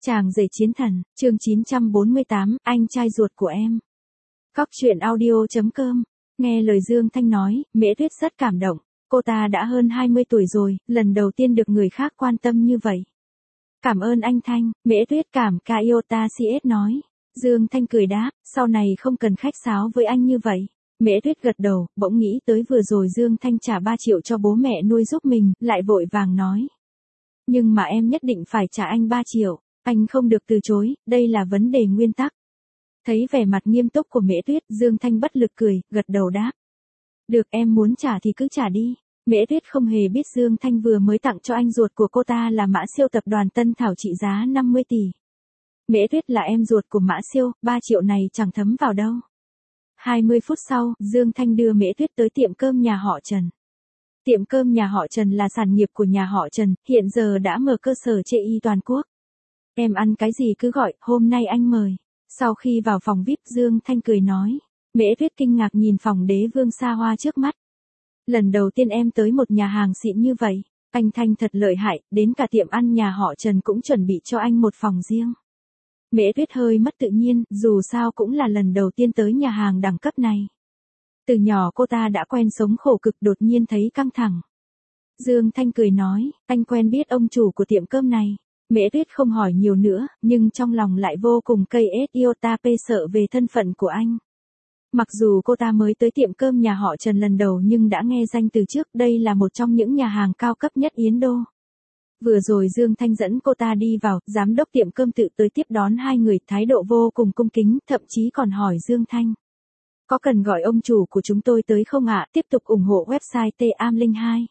Chàng rể chiến thần, chương 948, anh trai ruột của em. Cóc truyện audio.com. Nghe lời Dương Thanh nói, Mễ Tuyết rất cảm động. Cô ta đã hơn 20 tuổi rồi, lần đầu tiên được người khác quan tâm như vậy. Cảm ơn anh Thanh, Mễ Tuyết cảm Kaiota CS nói. Dương Thanh cười đáp, sau này không cần khách sáo với anh như vậy. Mễ Tuyết gật đầu, bỗng nghĩ tới vừa rồi Dương Thanh trả 3 triệu cho bố mẹ nuôi giúp mình, lại vội vàng nói. Nhưng mà em nhất định phải trả anh 3 triệu. Anh không được từ chối, đây là vấn đề nguyên tắc. Thấy vẻ mặt nghiêm túc của Mễ Tuyết, Dương Thanh bất lực cười, gật đầu đáp. Được, em muốn trả thì cứ trả đi. Mễ Tuyết không hề biết Dương Thanh vừa mới tặng cho anh ruột của cô ta là Mã Siêu tập đoàn Tân Thảo trị giá 50 tỷ. Mễ Tuyết là em ruột của Mã Siêu, 3 triệu này chẳng thấm vào đâu. 20 phút sau, Dương Thanh đưa Mễ Tuyết tới tiệm cơm nhà họ Trần. Tiệm cơm nhà họ Trần là sản nghiệp của nhà họ Trần, hiện giờ đã mở cơ sở chê y toàn quốc. Em ăn cái gì cứ gọi, hôm nay anh mời. Sau khi vào phòng VIP, Dương Thanh cười nói. Mễ Tuyết kinh ngạc nhìn phòng đế vương xa hoa trước mắt. Lần đầu tiên em tới một nhà hàng xịn như vậy. Anh Thanh thật lợi hại, đến cả tiệm ăn nhà họ Trần cũng chuẩn bị cho anh một phòng riêng. Mễ Tuyết hơi mất tự nhiên, dù sao cũng là lần đầu tiên tới nhà hàng đẳng cấp này. Từ nhỏ cô ta đã quen sống khổ cực, đột nhiên thấy căng thẳng. Dương Thanh cười nói, anh quen biết ông chủ của tiệm cơm này. Mễ Tuyết không hỏi nhiều nữa, nhưng trong lòng lại vô cùng Iota sợ về thân phận của anh. Mặc dù cô ta mới tới tiệm cơm nhà họ Trần lần đầu nhưng đã nghe danh từ trước, đây là một trong những nhà hàng cao cấp nhất Yến Đô. Vừa rồi Dương Thanh dẫn cô ta đi vào, giám đốc tiệm cơm tự tới tiếp đón hai người, thái độ vô cùng cung kính, thậm chí còn hỏi Dương Thanh. Có cần gọi ông chủ của chúng tôi tới không ạ? Tiếp tục ủng hộ website TAM02.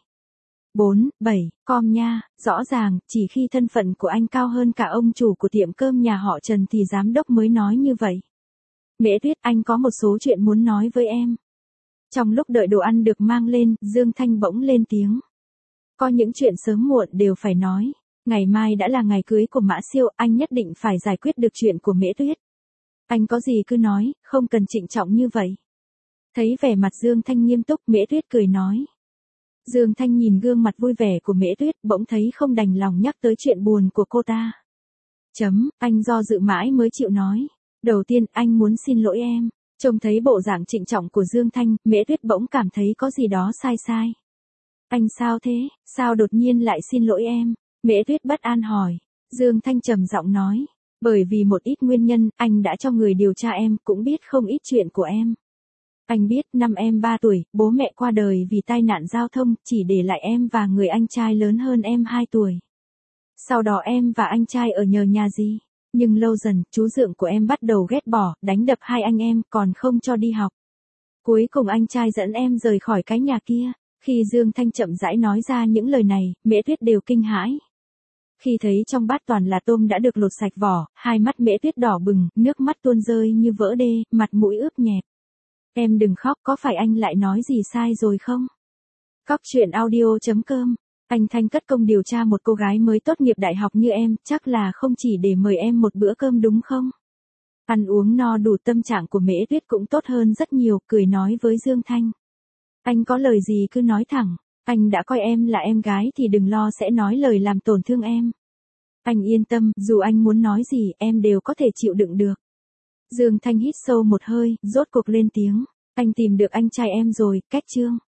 4.7.com nha, rõ ràng, chỉ khi thân phận của anh cao hơn cả ông chủ của tiệm cơm nhà họ Trần thì giám đốc mới nói như vậy. Mễ Tuyết, anh có một số chuyện muốn nói với em. Trong lúc đợi đồ ăn được mang lên, Dương Thanh bỗng lên tiếng. Có những chuyện sớm muộn đều phải nói. Ngày mai đã là ngày cưới của Mã Siêu, anh nhất định phải giải quyết được chuyện của Mễ Tuyết. Anh có gì cứ nói, không cần trịnh trọng như vậy. Thấy vẻ mặt Dương Thanh nghiêm túc, Mễ Tuyết cười nói. Dương Thanh nhìn gương mặt vui vẻ của Mễ Tuyết, bỗng thấy không đành lòng nhắc tới chuyện buồn của cô ta. Anh do dự mãi mới chịu nói. Đầu tiên, anh muốn xin lỗi em. Trông thấy bộ dạng trịnh trọng của Dương Thanh, Mễ Tuyết bỗng cảm thấy có gì đó sai sai. Anh sao thế, sao đột nhiên lại xin lỗi em? Mễ Tuyết bất an hỏi. Dương Thanh trầm giọng nói. Bởi vì một ít nguyên nhân, anh đã cho người điều tra em, cũng biết không ít chuyện của em. Anh biết năm em 3 tuổi, bố mẹ qua đời vì tai nạn giao thông, chỉ để lại em và người anh trai lớn hơn em 2 tuổi. Sau đó em và anh trai ở nhờ nhà gì. Nhưng lâu dần, chú dượng của em bắt đầu ghét bỏ, đánh đập hai anh em, còn không cho đi học. Cuối cùng anh trai dẫn em rời khỏi cái nhà kia. Khi Dương Thanh chậm rãi nói ra những lời này, Mễ Tuyết đều kinh hãi. Khi thấy trong bát toàn là tôm đã được lột sạch vỏ, hai mắt Mễ Tuyết đỏ bừng, nước mắt tuôn rơi như vỡ đê, mặt mũi ướt nhẹp. Em đừng khóc, có phải anh lại nói gì sai rồi không? Cóc truyện audio.com. Anh Thanh cất công điều tra một cô gái mới tốt nghiệp đại học như em, chắc là không chỉ để mời em một bữa cơm đúng không? Ăn uống no đủ, tâm trạng của Mễ Tuyết cũng tốt hơn rất nhiều, cười nói với Dương Thanh. Anh có lời gì cứ nói thẳng, anh đã coi em là em gái thì đừng lo sẽ nói lời làm tổn thương em. Anh yên tâm, dù anh muốn nói gì em đều có thể chịu đựng được. Dương Thanh hít sâu một hơi, rốt cuộc lên tiếng. Anh tìm được anh trai em rồi, cách chương.